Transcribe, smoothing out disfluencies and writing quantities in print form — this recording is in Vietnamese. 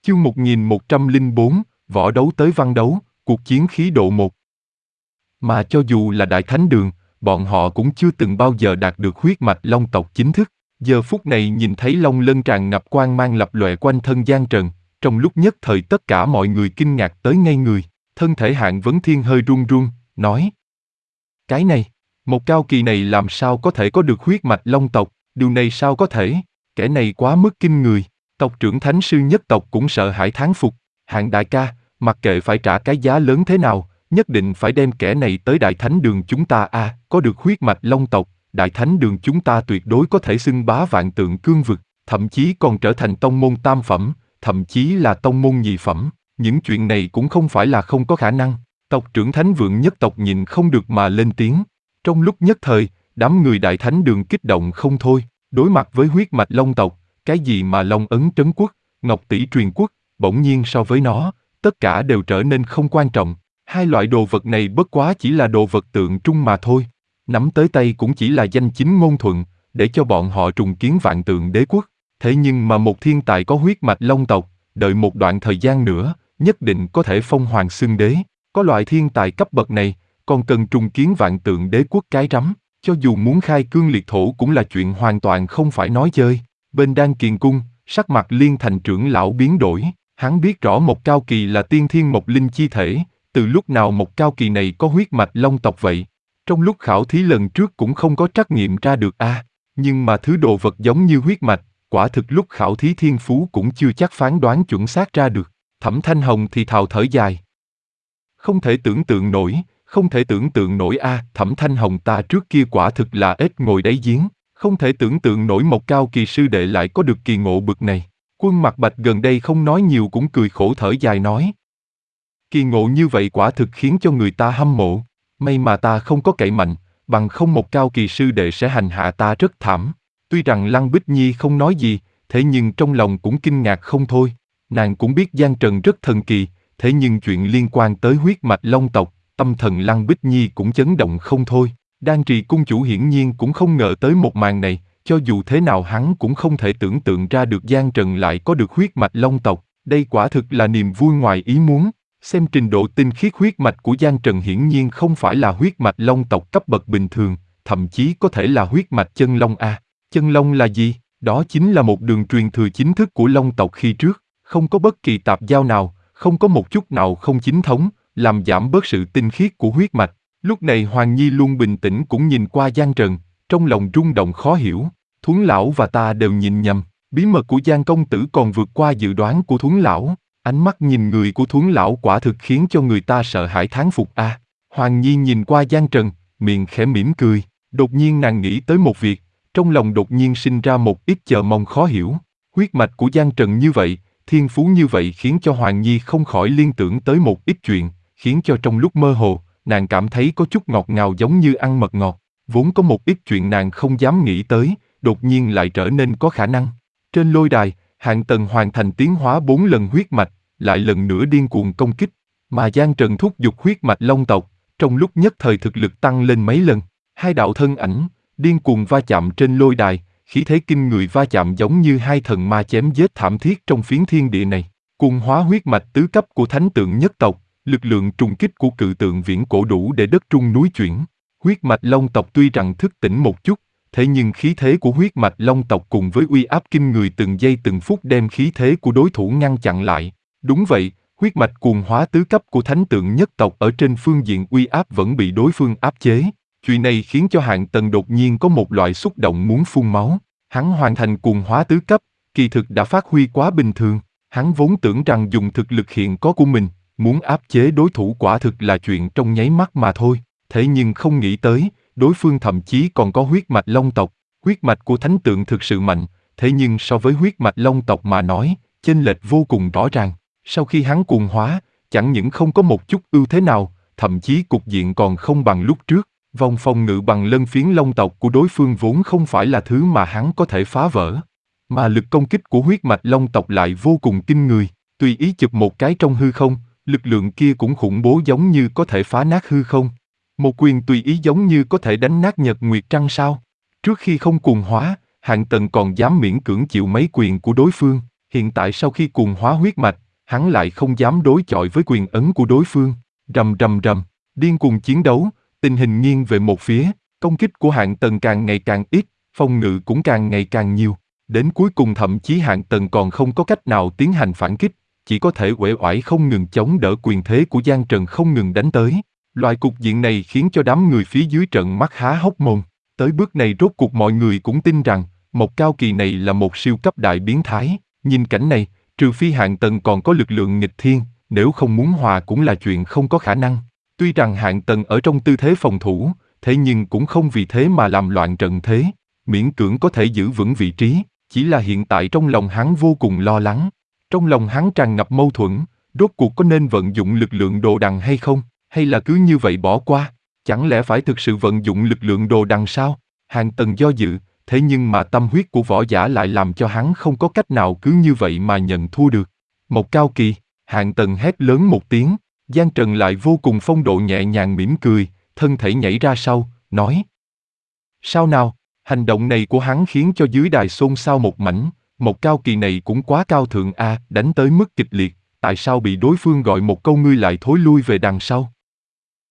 Chương 1104, Võ đấu tới văn đấu, cuộc chiến khí độ 1. Mà cho dù là Đại Thánh Đường, bọn họ cũng chưa từng bao giờ đạt được huyết mạch Long tộc chính thức. Giờ phút này nhìn thấy Long Lân tràn ngập quang mang lập lòe quanh thân Giang Trần, trong lúc nhất thời tất cả mọi người kinh ngạc tới ngây người. Thân thể Hạng Vấn Thiên hơi run run, nói: Cái này, một cao kỳ này làm sao có thể có được huyết mạch Long tộc, điều này sao có thể, kẻ này quá mức kinh người. Tộc trưởng Thánh sư nhất tộc cũng sợ hãi thán phục: Hạng đại ca, mặc kệ phải trả cái giá lớn thế nào, nhất định phải đem kẻ này tới Đại Thánh Đường chúng ta a, có được huyết mạch Long tộc, Đại Thánh Đường chúng ta tuyệt đối có thể xưng bá vạn tượng cương vực, thậm chí còn trở thành tông môn tam phẩm, thậm chí là tông môn nhị phẩm, những chuyện này cũng không phải là không có khả năng. Tộc trưởng Thánh Vượng nhất tộc nhìn không được mà lên tiếng. Trong lúc nhất thời, đám người Đại Thánh Đường kích động không thôi, đối mặt với huyết mạch Long tộc, cái gì mà Long ấn trấn quốc, Ngọc tỷ truyền quốc, bỗng nhiên so với nó, tất cả đều trở nên không quan trọng. Hai loại đồ vật này bất quá chỉ là đồ vật tượng trưng mà thôi. Nắm tới tay cũng chỉ là danh chính ngôn thuận, để cho bọn họ trùng kiến vạn tượng đế quốc. Thế nhưng mà một thiên tài có huyết mạch Long tộc, đợi một đoạn thời gian nữa, nhất định có thể phong hoàng xưng đế. Có loại thiên tài cấp bậc này, còn cần trùng kiến vạn tượng đế quốc cái rắm, cho dù muốn khai cương liệt thổ cũng là chuyện hoàn toàn không phải nói chơi. Bên Đan Kiền Cung, sắc mặt Liên Thành trưởng lão biến đổi, hắn biết rõ một cao kỳ là tiên thiên mộc linh chi thể, từ lúc nào một cao kỳ này có huyết mạch Long tộc vậy? Trong lúc khảo thí lần trước cũng không có trắc nghiệm ra được a, nhưng mà thứ đồ vật giống như huyết mạch, quả thực lúc khảo thí thiên phú cũng chưa chắc phán đoán chuẩn xác ra được. Thẩm Thanh Hồng thì thào thở dài. Không thể tưởng tượng nổi, không thể tưởng tượng nổi a, Thẩm Thanh Hồng ta trước kia quả thực là ếch ngồi đáy giếng, không thể tưởng tượng nổi một cao kỳ sư đệ lại có được kỳ ngộ bực này. Quân Mặc Bạch gần đây không nói nhiều cũng cười khổ thở dài nói: Kỳ ngộ như vậy quả thực khiến cho người ta hâm mộ, may mà ta không có cậy mạnh, bằng không một cao kỳ sư đệ sẽ hành hạ ta rất thảm. Tuy rằng Lăng Bích Nhi không nói gì, thế nhưng trong lòng cũng kinh ngạc không thôi. Nàng cũng biết Giang Trần rất thần kỳ, thế nhưng chuyện liên quan tới huyết mạch Long tộc, tâm thần Lăng Bích Nhi cũng chấn động không thôi. Đan Trì cung chủ hiển nhiên cũng không ngờ tới một màn này, cho dù thế nào hắn cũng không thể tưởng tượng ra được Giang Trần lại có được huyết mạch Long tộc, đây quả thực là niềm vui ngoài ý muốn. Xem trình độ tinh khiết huyết mạch của Giang Trần hiển nhiên không phải là huyết mạch Long tộc cấp bậc bình thường, thậm chí có thể là huyết mạch chân Long a. Chân Long là gì? Đó chính là một đường truyền thừa chính thức của Long tộc khi trước, không có bất kỳ tạp giao nào, không có một chút nào không chính thống, làm giảm bớt sự tinh khiết của huyết mạch. Lúc này Hoàng Nhi luôn bình tĩnh cũng nhìn qua Giang Trần, trong lòng rung động khó hiểu. Thuấn lão và ta đều nhìn nhầm, bí mật của Giang công tử còn vượt qua dự đoán của Thuấn lão. Ánh mắt nhìn người của Thuấn lão quả thực khiến cho người ta sợ hãi thán phục a. Hoàng Nhi nhìn qua Giang Trần, miệng khẽ mỉm cười. Đột nhiên nàng nghĩ tới một việc, trong lòng đột nhiên sinh ra một ít chờ mong khó hiểu. Huyết mạch của Giang Trần như vậy, thiên phú như vậy khiến cho Hoàng Nhi không khỏi liên tưởng tới một ít chuyện, khiến cho trong lúc mơ hồ, nàng cảm thấy có chút ngọt ngào giống như ăn mật ngọt. Vốn có một ít chuyện nàng không dám nghĩ tới, đột nhiên lại trở nên có khả năng. Trên lôi đài, Hạng Tần hoàn thành tiến hóa 4 lần huyết mạch, lại lần nữa điên cuồng công kích, mà Giang Trần thúc giục huyết mạch Long tộc, trong lúc nhất thời thực lực tăng lên mấy lần. Hai đạo thân ảnh điên cuồng va chạm trên lôi đài, khí thế kinh người va chạm giống như hai thần ma chém giết thảm thiết trong phiến thiên địa này. Cuồng hóa huyết mạch tứ cấp của thánh tượng nhất tộc, lực lượng trùng kích của cự tượng viễn cổ đủ để đất trung núi chuyển. Huyết mạch Long tộc tuy rằng thức tỉnh một chút, thế nhưng khí thế của huyết mạch Long tộc cùng với uy áp kinh người từng giây từng phút đem khí thế của đối thủ ngăn chặn lại. Đúng vậy, huyết mạch cuồng hóa tứ cấp của thánh tượng nhất tộc ở trên phương diện uy áp vẫn bị đối phương áp chế. Chuyện này khiến cho Hạng Tần đột nhiên có một loại xúc động muốn phun máu. Hắn hoàn thành cuồng hóa tứ cấp, kỳ thực đã phát huy quá bình thường. Hắn vốn tưởng rằng dùng thực lực hiện có của mình, muốn áp chế đối thủ quả thực là chuyện trong nháy mắt mà thôi. Thế nhưng không nghĩ tới, đối phương thậm chí còn có huyết mạch Long tộc. Huyết mạch của thánh tượng thực sự mạnh, thế nhưng so với huyết mạch Long tộc mà nói, chênh lệch vô cùng rõ ràng. Sau khi hắn cuồng hóa, chẳng những không có một chút ưu thế nào, thậm chí cục diện còn không bằng lúc trước. Vòng phòng ngự bằng lân phiến Long tộc của đối phương vốn không phải là thứ mà hắn có thể phá vỡ. Mà lực công kích của huyết mạch Long tộc lại vô cùng kinh người. Tùy ý chụp một cái trong hư không, lực lượng kia cũng khủng bố giống như có thể phá nát hư không. Một quyền tùy ý giống như có thể đánh nát nhật nguyệt trăng sao. Trước khi không cuồng hóa, Hạng Tần còn dám miễn cưỡng chịu mấy quyền của đối phương. Hiện tại sau khi cuồng hóa huyết mạch, hắn lại không dám đối chọi với quyền ấn của đối phương. Rầm rầm rầm, điên cuồng chiến đấu, tình hình nghiêng về một phía, công kích của Hạng Tần càng ngày càng ít, phòng ngự cũng càng ngày càng nhiều. Đến cuối cùng thậm chí Hạng Tần còn không có cách nào tiến hành phản kích, chỉ có thể uể oải không ngừng chống đỡ quyền thế của Giang Trần không ngừng đánh tới. Loại cục diện này khiến cho đám người phía dưới trận mắt há hốc mồm. Tới bước này rốt cuộc mọi người cũng tin rằng, một cao kỳ này là một siêu cấp đại biến thái. Nhìn cảnh này, trừ phi Hạng Tần còn có lực lượng nghịch thiên, nếu không muốn hòa cũng là chuyện không có khả năng. Tuy rằng Hạng Tần ở trong tư thế phòng thủ, thế nhưng cũng không vì thế mà làm loạn trận thế, miễn cưỡng có thể giữ vững vị trí, chỉ là hiện tại trong lòng hắn vô cùng lo lắng. Trong lòng hắn tràn ngập mâu thuẫn, rốt cuộc có nên vận dụng lực lượng đồ đằng hay không, hay là cứ như vậy bỏ qua, chẳng lẽ phải thực sự vận dụng lực lượng đồ đằng sao? Hạng Tần do dự, thế nhưng mà tâm huyết của võ giả lại làm cho hắn không có cách nào cứ như vậy mà nhận thua được. Một cao kỳ, Hạng Tần hét lớn một tiếng, Giang Trần lại vô cùng phong độ nhẹ nhàng mỉm cười, thân thể nhảy ra sau, nói. Sao nào, hành động này của hắn khiến cho dưới đài xôn xao một mảnh, một cao kỳ này cũng quá cao thượng a, đánh tới mức kịch liệt, tại sao bị đối phương gọi một câu ngươi lại thối lui về đằng sau?